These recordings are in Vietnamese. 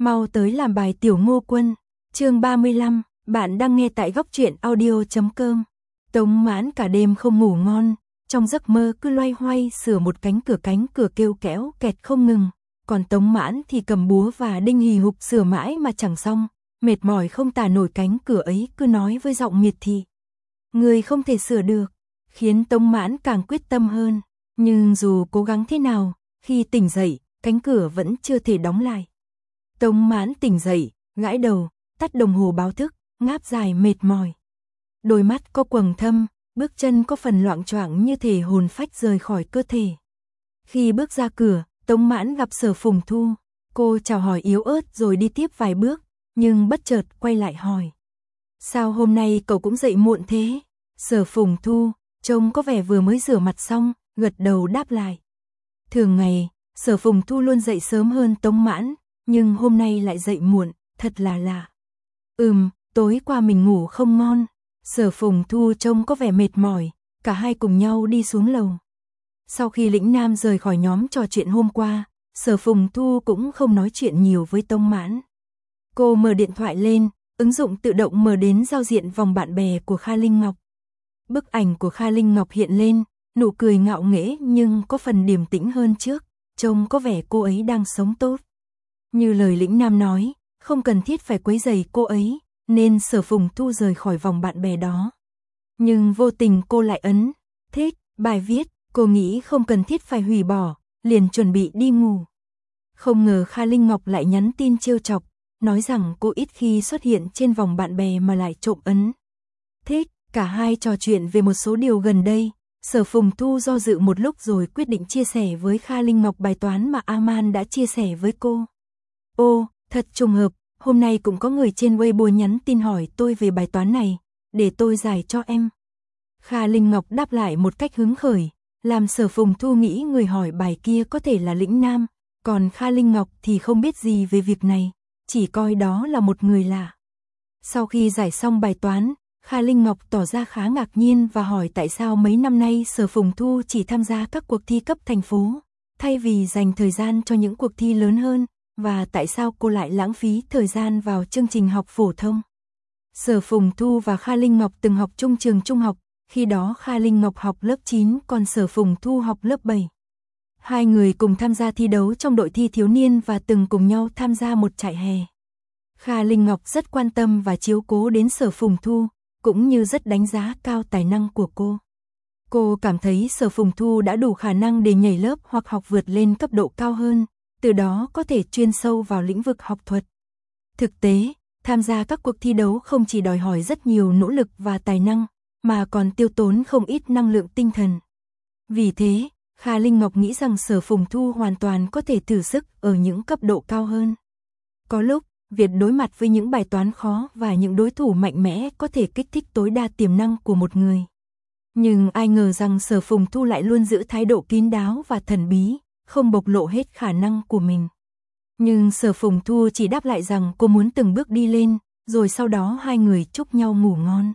Mau tới làm bài tiểu Ngô Quân. Chương 35, bạn đang nghe tại góc truyện audio.com. Tống Mãn cả đêm không ngủ ngon, trong giấc mơ cứ loay hoay sửa một cánh cửa kêu kéo kẹt không ngừng, còn Tống Mãn thì cầm búa và đinh hì hục sửa mãi mà chẳng xong, mệt mỏi không tả nổi cánh cửa ấy cứ nói với giọng miệt thị. Người không thể sửa được, khiến Tống Mãn càng quyết tâm hơn, nhưng dù cố gắng thế nào, khi tỉnh dậy, cánh cửa vẫn chưa thể đóng lại. Tống Mãn tỉnh dậy, gãi đầu, tắt đồng hồ báo thức, ngáp dài mệt mỏi. Đôi mắt có quầng thâm, bước chân có phần loạng choạng như thể hồn phách rời khỏi cơ thể. Khi bước ra cửa, Tống Mãn gặp Sở Phùng Thu, cô chào hỏi yếu ớt rồi đi tiếp vài bước, nhưng bất chợt quay lại hỏi. Sao hôm nay cậu cũng dậy muộn thế? Sở Phùng Thu, trông có vẻ vừa mới rửa mặt xong, gật đầu đáp lại. Thường ngày, Sở Phùng Thu luôn dậy sớm hơn Tống Mãn, nhưng hôm nay lại dậy muộn, thật là lạ. Tối qua mình ngủ không ngon. Sở Phùng Thu trông có vẻ mệt mỏi, cả hai cùng nhau đi xuống lầu. Sau khi Lĩnh Nam rời khỏi nhóm trò chuyện hôm qua, Sở Phùng Thu cũng không nói chuyện nhiều với Tống Mãn. Cô mở điện thoại lên, ứng dụng tự động mở đến giao diện vòng bạn bè của Kha Linh Ngọc. Bức ảnh của Kha Linh Ngọc hiện lên, nụ cười ngạo nghễ nhưng có phần điềm tĩnh hơn trước, trông có vẻ cô ấy đang sống tốt. Như lời Lĩnh Nam nói, không cần thiết phải quấy rầy cô ấy, nên Sở Phùng Thu rời khỏi vòng bạn bè đó. Nhưng vô tình cô lại ấn thích bài viết, cô nghĩ không cần thiết phải hủy bỏ, liền chuẩn bị đi ngủ. Không ngờ Kha Linh Ngọc lại nhắn tin trêu chọc, nói rằng cô ít khi xuất hiện trên vòng bạn bè mà lại trộm ấn thích. Cả hai trò chuyện về một số điều gần đây, Sở Phùng Thu do dự một lúc rồi quyết định chia sẻ với Kha Linh Ngọc bài toán mà Aman đã chia sẻ với cô. Ô, thật trùng hợp, hôm nay cũng có người trên Weibo nhắn tin hỏi tôi về bài toán này, để tôi giải cho em. Kha Linh Ngọc đáp lại một cách hứng khởi, làm Sở Phùng Thu nghĩ người hỏi bài kia có thể là Lĩnh Nam, còn Kha Linh Ngọc thì không biết gì về việc này, chỉ coi đó là một người lạ. Sau khi giải xong bài toán, Kha Linh Ngọc tỏ ra khá ngạc nhiên và hỏi tại sao mấy năm nay Sở Phùng Thu chỉ tham gia các cuộc thi cấp thành phố, thay vì dành thời gian cho những cuộc thi lớn hơn, và tại sao cô lại lãng phí thời gian vào chương trình học phổ thông. Sở Phùng Thu và Kha Linh Ngọc từng học chung trường trung học, khi đó Kha Linh Ngọc học lớp 9 còn Sở Phùng Thu học lớp 7. Hai người cùng tham gia thi đấu trong đội thi thiếu niên và từng cùng nhau tham gia một trại hè. Kha Linh Ngọc rất quan tâm và chiếu cố đến Sở Phùng Thu, cũng như rất đánh giá cao tài năng của cô. Cô cảm thấy Sở Phùng Thu đã đủ khả năng để nhảy lớp hoặc học vượt lên cấp độ cao hơn, từ đó có thể chuyên sâu vào lĩnh vực học thuật. Thực tế, tham gia các cuộc thi đấu không chỉ đòi hỏi rất nhiều nỗ lực và tài năng, mà còn tiêu tốn không ít năng lượng tinh thần. Vì thế, Kha Linh Ngọc nghĩ rằng Sở Phùng Thu hoàn toàn có thể thử sức ở những cấp độ cao hơn. Có lúc, việc đối mặt với những bài toán khó và những đối thủ mạnh mẽ có thể kích thích tối đa tiềm năng của một người. Nhưng ai ngờ rằng Sở Phùng Thu lại luôn giữ thái độ kín đáo và thần bí, không bộc lộ hết khả năng của mình. Nhưng Sở Phùng Thu chỉ đáp lại rằng cô muốn từng bước đi lên, rồi sau đó hai người chúc nhau ngủ ngon.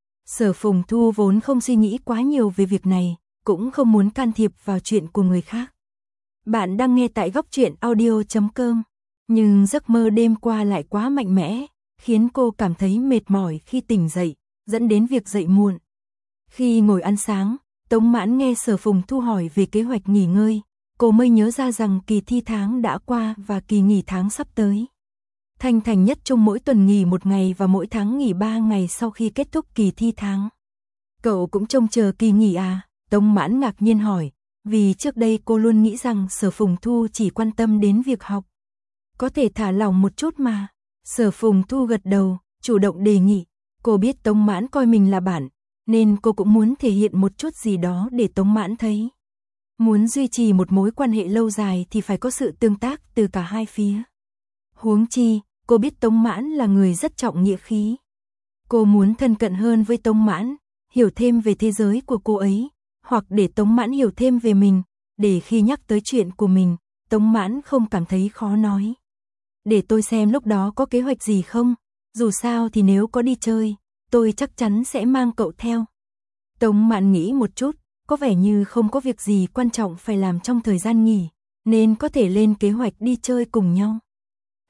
Sở Phùng Thu vốn không suy nghĩ quá nhiều về việc này, cũng không muốn can thiệp vào chuyện của người khác. Bạn đang nghe tại góc truyện audio.com. Nhưng giấc mơ đêm qua lại quá mạnh mẽ, khiến cô cảm thấy mệt mỏi khi tỉnh dậy, dẫn đến việc dậy muộn. Khi ngồi ăn sáng, Tống Mãn nghe Sở Phùng Thu hỏi về kế hoạch nghỉ ngơi, cô mới nhớ ra rằng kỳ thi tháng đã qua và kỳ nghỉ tháng sắp tới. Thanh Thành Nhất Trung mỗi tuần nghỉ 1 ngày và mỗi tháng nghỉ 3 ngày sau khi kết thúc kỳ thi tháng. Cậu cũng trông chờ kỳ nghỉ à? Tống Mãn ngạc nhiên hỏi, vì trước đây cô luôn nghĩ rằng Sở Phùng Thu chỉ quan tâm đến việc học. Có thể thả lỏng một chút mà. Sở Phùng Thu gật đầu, chủ động đề nghị. Cô biết Tống Mãn coi mình là bạn, nên cô cũng muốn thể hiện một chút gì đó để Tống Mãn thấy. Muốn duy trì một mối quan hệ lâu dài thì phải có sự tương tác từ cả hai phía. Huống chi, cô biết Tống Mãn là người rất trọng nghĩa khí. Cô muốn thân cận hơn với Tống Mãn, hiểu thêm về thế giới của cô ấy, hoặc để Tống Mãn hiểu thêm về mình, để khi nhắc tới chuyện của mình, Tống Mãn không cảm thấy khó nói. Để tôi xem lúc đó có kế hoạch gì không, dù sao thì nếu có đi chơi, tôi chắc chắn sẽ mang cậu theo. Tống Mãn nghĩ một chút, có vẻ như không có việc gì quan trọng phải làm trong thời gian nghỉ, nên có thể lên kế hoạch đi chơi cùng nhau.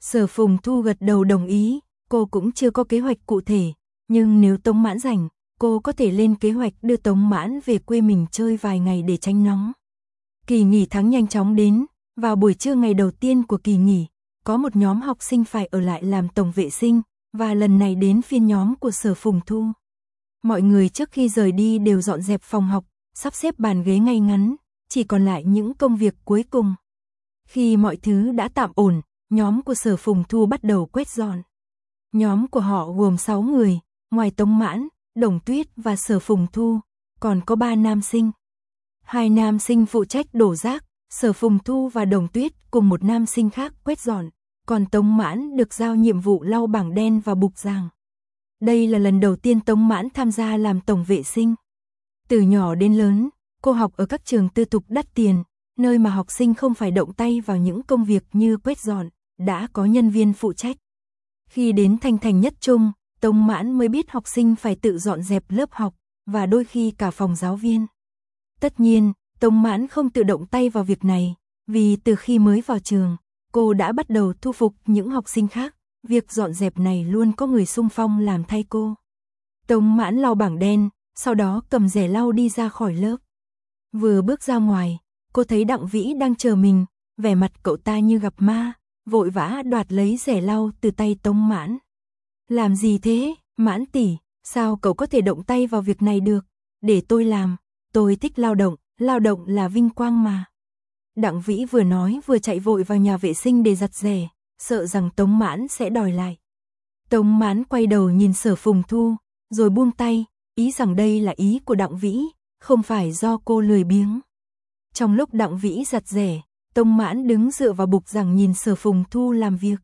Sở Phùng Thu gật đầu đồng ý, cô cũng chưa có kế hoạch cụ thể, nhưng nếu Tống Mãn rảnh, cô có thể lên kế hoạch đưa Tống Mãn về quê mình chơi vài ngày để tránh nóng. Kỳ nghỉ tháng nhanh chóng đến, vào buổi trưa ngày đầu tiên của kỳ nghỉ, có một nhóm học sinh phải ở lại làm tổng vệ sinh, và lần này đến phiên nhóm của Sở Phùng Thu. Mọi người trước khi rời đi đều dọn dẹp phòng học, sắp xếp bàn ghế ngay ngắn, chỉ còn lại những công việc cuối cùng. Khi mọi thứ đã tạm ổn, nhóm của Sở Phùng Thu bắt đầu quét dọn. Nhóm của họ gồm 6 người, ngoài Tống Mãn, Đồng Tuyết và Sở Phùng Thu, còn có 3 nam sinh. 2 nam sinh phụ trách đổ rác, Sở Phùng Thu và Đồng Tuyết cùng một nam sinh khác quét dọn, còn Tống Mãn được giao nhiệm vụ lau bảng đen và bục giảng. Đây là lần đầu tiên Tống Mãn tham gia làm tổng vệ sinh. Từ nhỏ đến lớn, cô học ở các trường tư thục đắt tiền, nơi mà học sinh không phải động tay vào những công việc như quét dọn, đã có nhân viên phụ trách. Khi đến Thanh Thành Nhất Trung, Tống Mãn mới biết học sinh phải tự dọn dẹp lớp học, và đôi khi cả phòng giáo viên. Tất nhiên, Tống Mãn không tự động tay vào việc này, vì từ khi mới vào trường, cô đã bắt đầu thu phục những học sinh khác, việc dọn dẹp này luôn có người xung phong làm thay cô. Tống Mãn lau bảng đen, sau đó cầm rẻ lau đi ra khỏi lớp. Vừa bước ra ngoài, cô thấy Đặng Vĩ đang chờ mình, vẻ mặt cậu ta như gặp ma, vội vã đoạt lấy rẻ lau từ tay Tống Mãn. Làm gì thế, Mãn tỷ, sao cậu có thể động tay vào việc này được? Để tôi làm, tôi thích lao động là vinh quang mà. Đặng Vĩ vừa nói vừa chạy vội vào nhà vệ sinh để giặt rẻ, sợ rằng Tống Mãn sẽ đòi lại. Tống Mãn quay đầu nhìn Sở Phùng Thu, rồi buông tay, ý rằng đây là ý của Đặng Vĩ, không phải do cô lười biếng. Trong lúc Đặng Vĩ giặt rẻ, Tống Mãn đứng dựa vào bục giảng nhìn Sở Phùng Thu làm việc.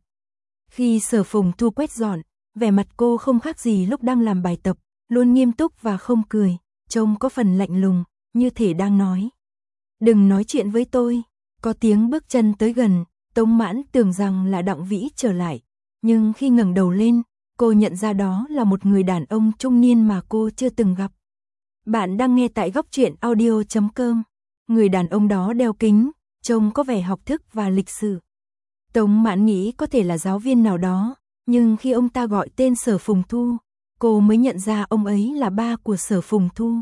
Khi Sở Phùng Thu quét dọn, vẻ mặt cô không khác gì lúc đang làm bài tập, luôn nghiêm túc và không cười, trông có phần lạnh lùng, như thể đang nói: đừng nói chuyện với tôi. Có tiếng bước chân tới gần, Tống Mãn tưởng rằng là Đặng Vĩ trở lại, nhưng khi ngẩng đầu lên, cô nhận ra đó là một người đàn ông trung niên mà cô chưa từng gặp. Bạn đang nghe tại Góc Truyện Audio.com. Người đàn ông đó đeo kính, trông có vẻ học thức và lịch sự. Tống Mãn nghĩ có thể là giáo viên nào đó, nhưng khi ông ta gọi tên Sở Phùng Thu, cô mới nhận ra ông ấy là ba của Sở Phùng Thu.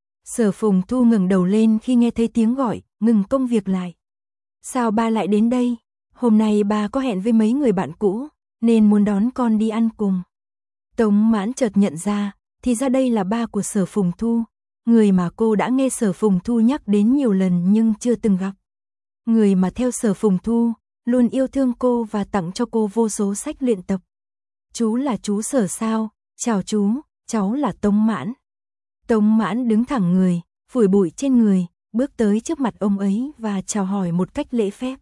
Sở Phùng Thu ngẩng đầu lên khi nghe thấy tiếng gọi, ngừng công việc lại. Sao ba lại đến đây? Hôm nay ba có hẹn với mấy người bạn cũ, nên muốn đón con đi ăn cùng. Tống Mãn chợt nhận ra, thì ra đây là ba của Sở Phùng Thu, người mà cô đã nghe Sở Phùng Thu nhắc đến nhiều lần nhưng chưa từng gặp. Người mà theo Sở Phùng Thu, luôn yêu thương cô và tặng cho cô vô số sách luyện tập. Chú là chú Sở sao? Chào chú, cháu là Tống Mãn. Tống Mãn đứng thẳng người, phủi bụi trên người, bước tới trước mặt ông ấy và chào hỏi một cách lễ phép.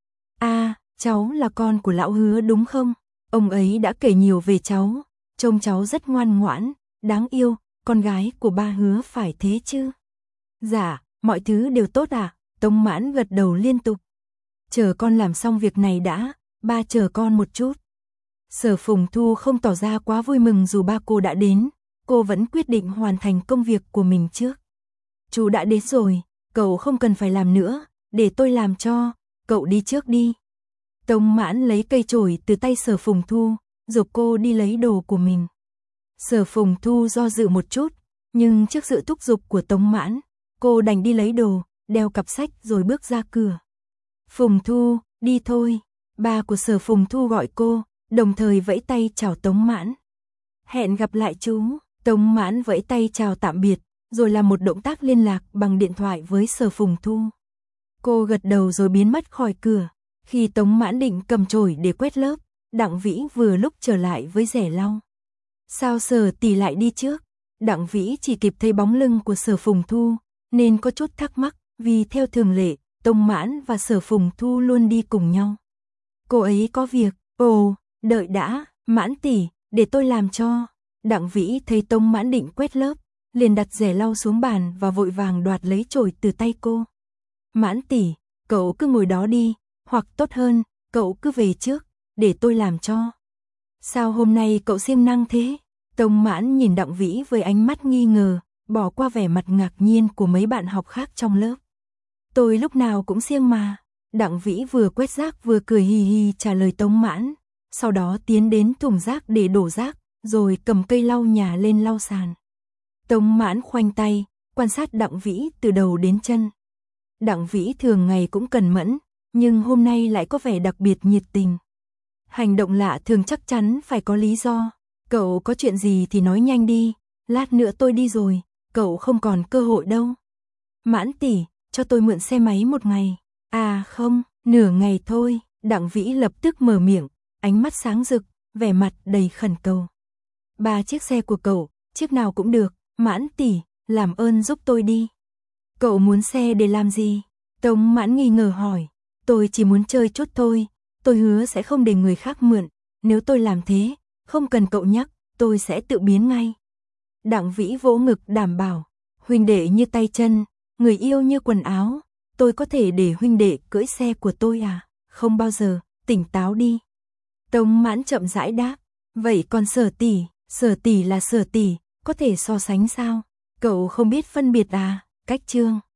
Cháu là con của lão Hứa đúng không? Ông ấy đã kể nhiều về cháu, trông cháu rất ngoan ngoãn, đáng yêu, con gái của ba Hứa phải thế chứ? Dạ, mọi thứ đều tốt ạ. Tống Mãn gật đầu liên tục. Chờ con làm xong việc này đã, ba chờ con một chút. Sở Phùng Thu không tỏ ra quá vui mừng dù ba cô đã đến, cô vẫn quyết định hoàn thành công việc của mình trước. Chú đã đến rồi, cậu không cần phải làm nữa, để tôi làm cho, cậu đi trước đi. Tống Mãn lấy cây chổi từ tay Sở Phùng Thu, giục cô đi lấy đồ của mình. Sở Phùng Thu do dự một chút, nhưng trước sự thúc giục của Tống Mãn, cô đành đi lấy đồ, đeo cặp sách rồi bước ra cửa. Phùng Thu, đi thôi. Ba của Sở Phùng Thu gọi cô, đồng thời vẫy tay chào Tống Mãn. Hẹn gặp lại chú. Tống Mãn vẫy tay chào tạm biệt, rồi làm một động tác liên lạc bằng điện thoại với Sở Phùng Thu. Cô gật đầu rồi biến mất khỏi cửa. Khi Tống Mãn định cầm chổi để quét lớp, Đặng Vĩ vừa lúc trở lại với rẻ lau. Sao Sở tỷ lại đi trước? Đặng Vĩ chỉ kịp thấy bóng lưng của Sở Phùng Thu, nên có chút thắc mắc, vì theo thường lệ, Tống Mãn và Sở Phùng Thu luôn đi cùng nhau. Cô ấy có việc. Ồ, đợi đã, Mãn tỷ, để tôi làm cho. Đặng Vĩ thấy Tống Mãn định quét lớp, liền đặt rẻ lau xuống bàn và vội vàng đoạt lấy chổi từ tay cô. Mãn tỷ, cậu cứ ngồi đó đi, hoặc tốt hơn, cậu cứ về trước, để tôi làm cho. Sao hôm nay cậu siêng năng thế? Tống Mãn nhìn Đặng Vĩ với ánh mắt nghi ngờ, bỏ qua vẻ mặt ngạc nhiên của mấy bạn học khác trong lớp. Tôi lúc nào cũng siêng mà. Đặng Vĩ vừa quét rác vừa cười hì hì trả lời Tống Mãn, sau đó tiến đến thùng rác để đổ rác, rồi cầm cây lau nhà lên lau sàn. Tống Mãn khoanh tay, quan sát Đặng Vĩ từ đầu đến chân. Đặng Vĩ thường ngày cũng cẩn mẫn, nhưng hôm nay lại có vẻ đặc biệt nhiệt tình. Hành động lạ thường chắc chắn phải có lý do. Cậu có chuyện gì thì nói nhanh đi, lát nữa tôi đi rồi, cậu không còn cơ hội đâu. Mãn tỷ, cho tôi mượn xe máy một ngày. À không, nửa ngày thôi. Đặng Vĩ lập tức mở miệng, ánh mắt sáng rực, vẻ mặt đầy khẩn cầu. 3 chiếc xe của cậu, chiếc nào cũng được, Mãn tỷ, làm ơn giúp tôi đi. Cậu muốn xe để làm gì? Tống Mãn nghi ngờ hỏi. Tôi chỉ muốn chơi chút thôi, tôi hứa sẽ không để người khác mượn, nếu tôi làm thế, không cần cậu nhắc, tôi sẽ tự biến ngay. Đặng Vĩ vỗ ngực đảm bảo, huynh đệ như tay chân, người yêu như quần áo, tôi có thể để huynh đệ cưỡi xe của tôi à? Không bao giờ, tỉnh táo đi. Tống Mãn chậm rãi đáp, vậy còn Sở tỷ là Sở tỷ, có thể so sánh sao? Cậu không biết phân biệt à? Cách chương